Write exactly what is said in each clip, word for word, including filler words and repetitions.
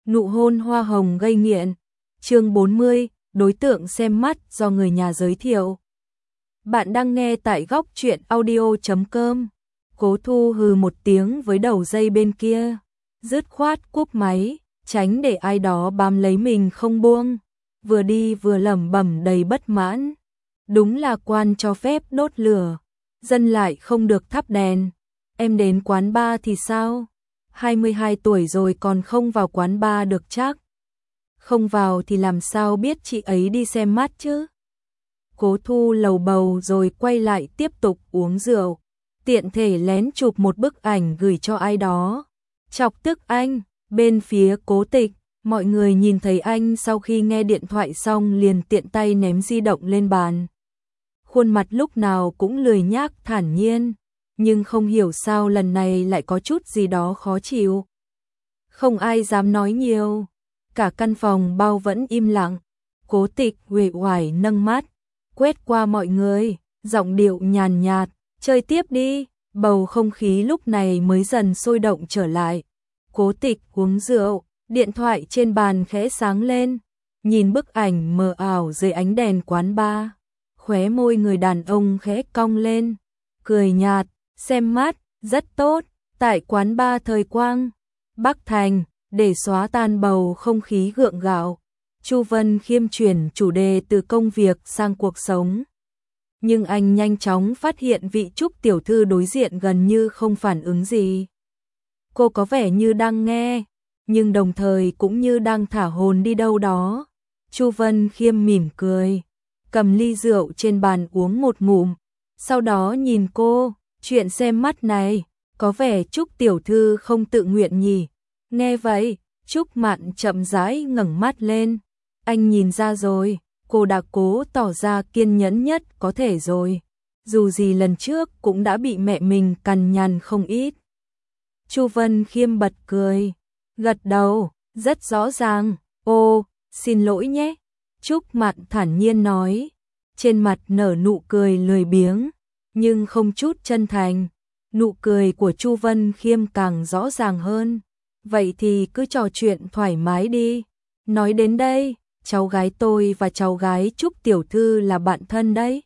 Nụ hôn hoa hồng gây nghiện. Chương bốn mươi, đối tượng xem mắt do người nhà giới thiệu. Bạn đang nghe tại góc truyện audio chấm com. Cố Thu hừ một tiếng với đầu dây bên kia, dứt khoát cúp máy, tránh để ai đó bám lấy mình không buông. Vừa đi vừa lẩm bẩm đầy bất mãn. Đúng là quan cho phép đốt lửa, dân lại không được thắp đèn. Em đến quán bar thì sao? hai mươi hai tuổi rồi còn không vào quán bar được chắc. Không vào thì làm sao biết chị ấy đi xem mắt chứ? Cố Thu lầu bầu rồi quay lại tiếp tục uống rượu, tiện thể lén chụp một bức ảnh gửi cho ai đó. Chọc tức anh, bên phía Cố Tịch, mọi người nhìn thấy anh sau khi nghe điện thoại xong liền tiện tay ném di động lên bàn. Khuôn mặt lúc nào cũng lười nhác thản nhiên, nhưng không hiểu sao lần này lại có chút gì đó khó chịu. Không ai dám nói nhiều, cả căn phòng bao vẫn im lặng. Cố Tịch uể oải nâng mắt, quét qua mọi người, giọng điệu nhàn nhạt, chơi tiếp đi. Bầu không khí lúc này mới dần sôi động trở lại. Cố Tịch uống rượu, điện thoại trên bàn khẽ sáng lên, nhìn bức ảnh mờ ảo dưới ánh đèn quán bar, khóe môi người đàn ông khẽ cong lên, cười nhạt, xem mắt, rất tốt, tại quán bar Thời Quang, Bắc Thành, để xóa tan bầu không khí gượng gạo. Chu Vân Khiêm chuyển chủ đề từ công việc sang cuộc sống. Nhưng anh nhanh chóng phát hiện vị Trúc tiểu thư đối diện gần như không phản ứng gì. Cô có vẻ như đang nghe, nhưng đồng thời cũng như đang thả hồn đi đâu đó. Chu Vân Khiêm mỉm cười, cầm ly rượu trên bàn uống một ngụm, sau đó nhìn cô, chuyện xem mắt này, có vẻ Trúc tiểu thư không tự nguyện nhỉ. Nghe vậy, Trúc Mạn chậm rãi ngẩng mắt lên, anh nhìn ra rồi, cô đã cố tỏ ra kiên nhẫn nhất có thể rồi, dù gì lần trước cũng đã bị mẹ mình cằn nhằn không ít. Chu Vân Khiêm bật cười, gật đầu, rất rõ ràng, ô, xin lỗi nhé. Trúc Mạn thản nhiên nói, trên mặt nở nụ cười lười biếng, nhưng không chút chân thành. Nụ cười của Chu Vân Khiêm càng rõ ràng hơn. Vậy thì cứ trò chuyện thoải mái đi. Nói đến đây, cháu gái tôi và cháu gái Trúc tiểu thư là bạn thân đấy.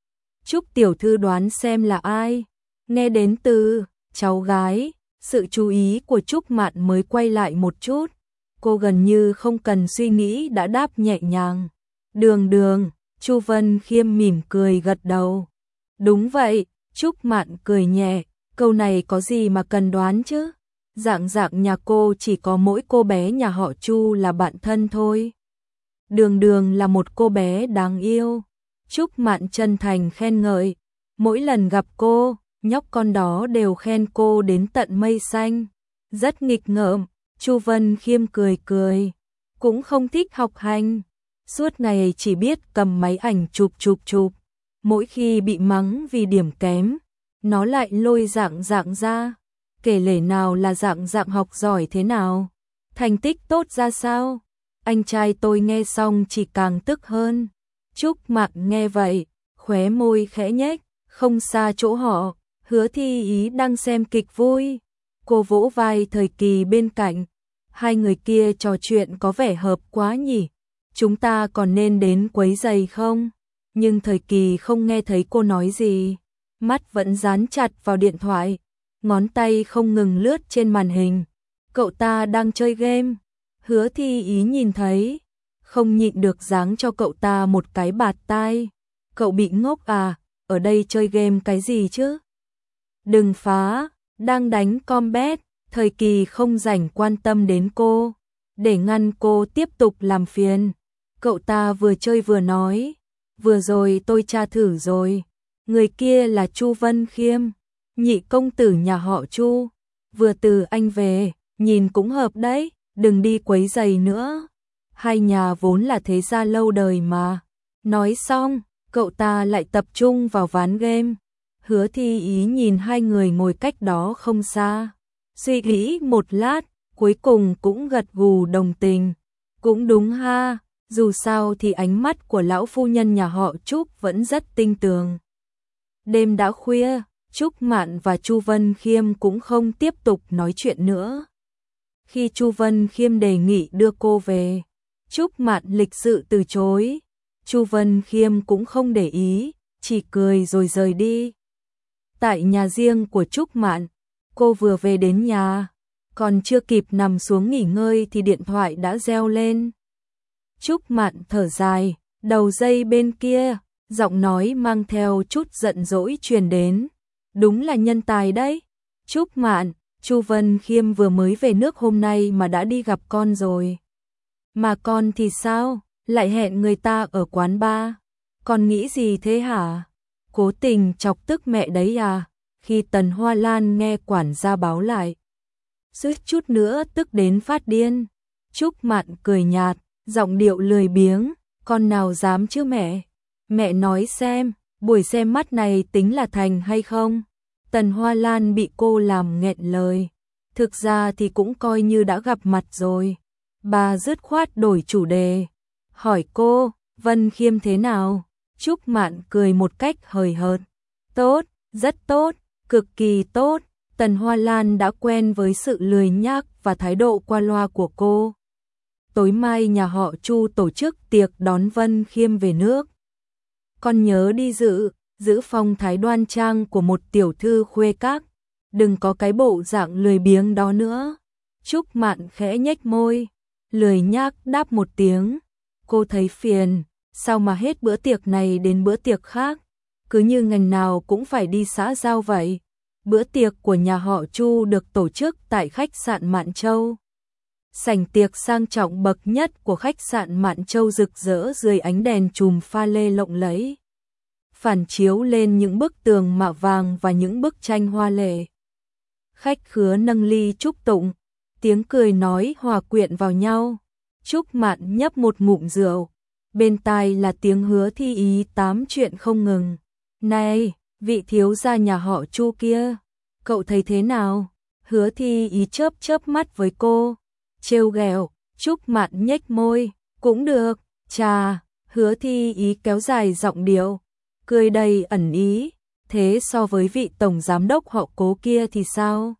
Trúc tiểu thư đoán xem là ai? Nghe đến từ cháu gái, sự chú ý của Trúc Mạn mới quay lại một chút. Cô gần như không cần suy nghĩ đã đáp nhẹ nhàng. Đường Đường. Chu Vân Khiêm mỉm cười gật đầu. Đúng vậy. Trúc Mạn cười nhẹ, câu này có gì mà cần đoán chứ? Dạng dạng nhà cô chỉ có mỗi cô bé nhà họ Chu là bạn thân thôi. Đường Đường là một cô bé đáng yêu. Trúc Mạn chân thành khen ngợi. Mỗi lần gặp cô, nhóc con đó đều khen cô đến tận mây xanh. Rất nghịch ngợm. Chu Vân Khiêm cười cười. Cũng không thích học hành. Suốt ngày chỉ biết cầm máy ảnh chụp chụp chụp. Mỗi khi bị mắng vì điểm kém, nó lại lôi dạng dạng ra. Kể lể nào là dạng dạng học giỏi thế nào, thành tích tốt ra sao. Anh trai tôi nghe xong chỉ càng tức hơn. Trúc Mạn nghe vậy, khóe môi khẽ nhếch, không xa chỗ họ, Hứa Thi Ý đang xem kịch vui. Cô vỗ vai Thời Kỳ bên cạnh, hai người kia trò chuyện có vẻ hợp quá nhỉ, chúng ta còn nên đến quấy rầy không? Nhưng Thời Kỳ không nghe thấy cô nói gì, mắt vẫn dán chặt vào điện thoại, ngón tay không ngừng lướt trên màn hình. Cậu ta đang chơi game. Hứa Thi Ý nhìn thấy, không nhịn được giáng cho cậu ta một cái bạt tai. Cậu bị ngốc à, ở đây chơi game cái gì chứ? Đừng phá, đang đánh combat. Thời Kỳ không rảnh quan tâm đến cô, để ngăn cô tiếp tục làm phiền. Cậu ta vừa chơi vừa nói, vừa rồi tôi tra thử rồi, người kia là Chu Vân Khiêm, nhị công tử nhà họ Chu, vừa từ anh về, nhìn cũng hợp đấy, đừng đi quấy rầy nữa. Hai nhà vốn là thế gia lâu đời mà. Nói xong, cậu ta lại tập trung vào ván game. Hứa Thi Ý nhìn hai người ngồi cách đó không xa, suy nghĩ một lát, cuối cùng cũng gật gù đồng tình. Cũng đúng ha, dù sao thì ánh mắt của lão phu nhân nhà họ Trúc vẫn rất tinh tường. Đêm đã khuya, Trúc Mạn và Chu Vân Khiêm cũng không tiếp tục nói chuyện nữa. Khi Chu Vân Khiêm đề nghị đưa cô về, Trúc Mạn lịch sự từ chối. Chu Vân Khiêm cũng không để ý, chỉ cười rồi rời đi. Tại nhà riêng của Trúc Mạn, cô vừa về đến nhà, còn chưa kịp nằm xuống nghỉ ngơi thì điện thoại đã reo lên. Trúc Mạn thở dài, đầu dây bên kia, giọng nói mang theo chút giận dỗi truyền đến. Đúng là nhân tài đấy. Trúc Mạn, Chu Vân Khiêm vừa mới về nước hôm nay mà đã đi gặp con rồi. Mà con thì sao? Lại hẹn người ta ở quán bar. Con nghĩ gì thế hả? Cố tình chọc tức mẹ đấy à? Khi Tần Hoa Lan nghe quản gia báo lại, suýt chút nữa tức đến phát điên. Trúc Mạn cười nhạt, giọng điệu lười biếng, con nào dám chứ mẹ? Mẹ nói xem, buổi xem mắt này tính là thành hay không? Tần Hoa Lan bị cô làm nghẹn lời. Thực ra thì cũng coi như đã gặp mặt rồi. Bà dứt khoát đổi chủ đề, hỏi cô, Vân Khiêm thế nào? Trúc Mạn cười một cách hời hợt. Tốt, rất tốt, cực kỳ tốt. Tần Hoa Lan đã quen với sự lười nhác và thái độ qua loa của cô. Tối mai nhà họ Chu tổ chức tiệc đón Vân Khiêm về nước. Con nhớ đi dự, giữ phong thái đoan trang của một tiểu thư khuê các. Đừng có cái bộ dạng lười biếng đó nữa. Trúc Mạn khẽ nhếch môi, lười nhác đáp một tiếng. Cô thấy phiền, sao mà hết bữa tiệc này đến bữa tiệc khác, cứ như ngành nào cũng phải đi xã giao vậy. Bữa tiệc của nhà họ Chu được tổ chức tại khách sạn Mạn Châu. Sảnh tiệc sang trọng bậc nhất của khách sạn Mạn Châu rực rỡ dưới ánh đèn chùm pha lê lộng lẫy, phản chiếu lên những bức tường mạ vàng và những bức tranh hoa lệ. Khách khứa nâng ly chúc tụng, tiếng cười nói hòa quyện vào nhau. Trúc Mạn nhấp một ngụm rượu, bên tai là tiếng Hứa Thi Ý tám chuyện không ngừng. Này, vị thiếu gia nhà họ Chu kia, cậu thấy thế nào? Hứa Thi Ý chớp chớp mắt với cô, trêu ghẹo. Trúc Mạn nhếch môi, cũng được. Chà, Hứa Thi Ý kéo dài giọng điệu, cười đầy ẩn ý. Thế so với vị tổng giám đốc họ Cố kia thì sao?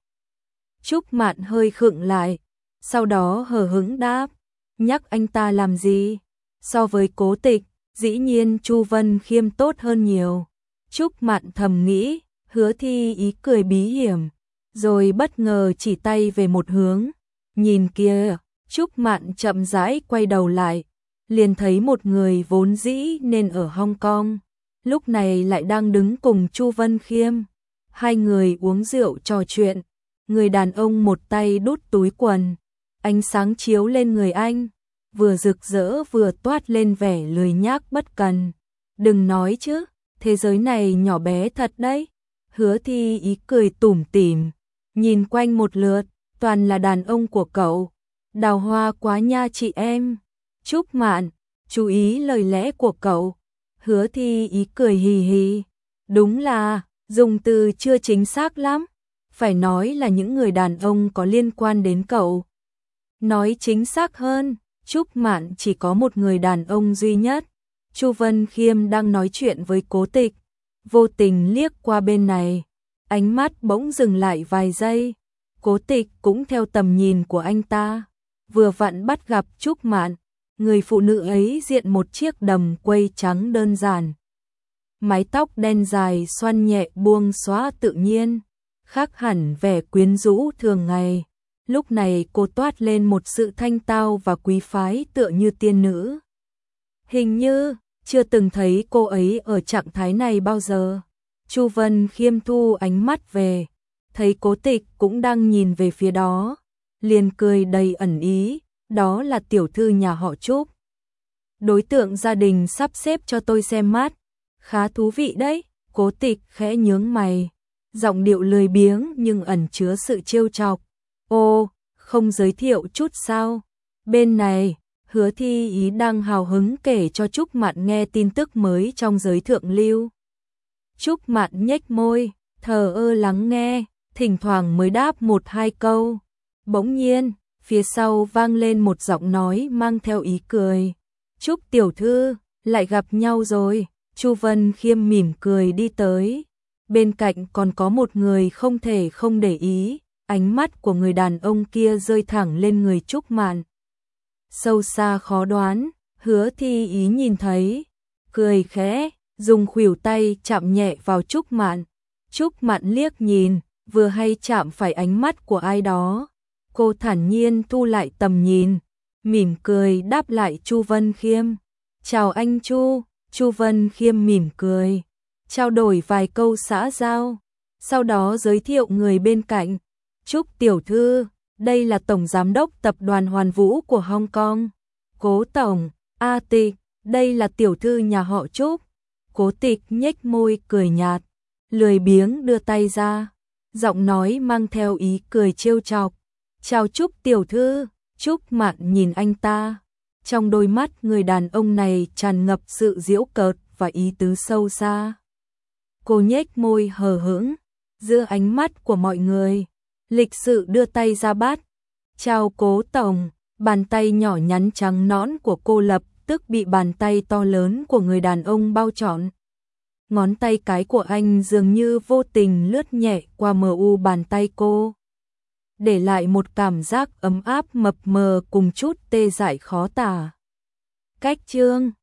Trúc Mạn hơi khựng lại, sau đó hờ hững đáp, nhắc anh ta làm gì? So với Cố Tịch, dĩ nhiên Chu Vân Khiêm tốt hơn nhiều. Trúc Mạn thầm nghĩ. Hứa Thi Ý cười bí hiểm, rồi bất ngờ chỉ tay về một hướng. Nhìn kia. Trúc Mạn chậm rãi quay đầu lại, liền thấy một người vốn dĩ nên ở Hong Kong, lúc này lại đang đứng cùng Chu Vân Khiêm. Hai người uống rượu trò chuyện. Người đàn ông một tay đút túi quần, ánh sáng chiếu lên người anh, vừa rực rỡ vừa toát lên vẻ lười nhác bất cần. Đừng nói chứ, thế giới này nhỏ bé thật đấy. Hứa Thi Ý cười tủm tỉm, nhìn quanh một lượt, toàn là đàn ông của cậu. Đào hoa quá nha chị em. Trúc Mạn, chú ý lời lẽ của cậu. Hứa Thi Ý cười hì hì. Đúng là, dùng từ chưa chính xác lắm. Phải nói là những người đàn ông có liên quan đến cậu. Nói chính xác hơn, Trúc Mạn chỉ có một người đàn ông duy nhất. Chu Vân Khiêm đang nói chuyện với Cố Tịch, vô tình liếc qua bên này, ánh mắt bỗng dừng lại vài giây. Cố Tịch cũng theo tầm nhìn của anh ta, vừa vặn bắt gặp Trúc Mạn. Người phụ nữ ấy diện một chiếc đầm quây trắng đơn giản, mái tóc đen dài xoăn nhẹ buông xóa tự nhiên, khác hẳn vẻ quyến rũ thường ngày. Lúc này cô toát lên một sự thanh tao và quý phái tựa như tiên nữ. Hình như chưa từng thấy cô ấy ở trạng thái này bao giờ. Chu Vân Khiêm thu ánh mắt về, thấy Cố Tịch cũng đang nhìn về phía đó, liền cười đầy ẩn ý, đó là tiểu thư nhà họ Trúc. Đối tượng gia đình sắp xếp cho tôi xem mắt, khá thú vị đấy. Cố Tịch khẽ nhướng mày, giọng điệu lười biếng nhưng ẩn chứa sự trêu chọc. Ô, không giới thiệu chút sao? Bên này, Hứa Thi Ý đang hào hứng kể cho Trúc Mạn nghe tin tức mới trong giới thượng lưu. Trúc Mạn nhếch môi, thờ ơ lắng nghe, thỉnh thoảng mới đáp một hai câu. Bỗng nhiên, phía sau vang lên một giọng nói mang theo ý cười. Trúc tiểu thư, lại gặp nhau rồi. Chu Vân Khiêm mỉm cười đi tới. Bên cạnh còn có một người không thể không để ý, ánh mắt của người đàn ông kia rơi thẳng lên người Trúc Mạn. Sâu xa khó đoán, Hứa Thi Ý nhìn thấy, cười khẽ, dùng khuỷu tay chạm nhẹ vào Trúc Mạn. Trúc Mạn liếc nhìn, vừa hay chạm phải ánh mắt của ai đó. Cô thản nhiên thu lại tầm nhìn, mỉm cười đáp lại Chu Vân Khiêm. Chào anh Chu, Chu Vân Khiêm mỉm cười, trao đổi vài câu xã giao, sau đó giới thiệu người bên cạnh. Trúc tiểu thư, đây là Tổng Giám đốc Tập đoàn Hoàn Vũ của Hong Kong. Cố Tổng, A Tịch, đây là tiểu thư nhà họ Trúc. Cố Tịch nhếch môi cười nhạt, lười biếng đưa tay ra, giọng nói mang theo ý cười trêu chọc. Chào Trúc tiểu thư. Trúc Mạn nhìn anh ta, trong đôi mắt người đàn ông này tràn ngập sự giễu cợt và ý tứ sâu xa. Cô nhếch môi hờ hững, giữa ánh mắt của mọi người, lịch sự đưa tay ra bắt. Chào Cố Tổng. Bàn tay nhỏ nhắn trắng nõn của cô lập tức bị bàn tay to lớn của người đàn ông bao trọn. Ngón tay cái của anh dường như vô tình lướt nhẹ qua mờ u bàn tay cô, để lại một cảm giác ấm áp mập mờ cùng chút tê dại khó tả. Cách chương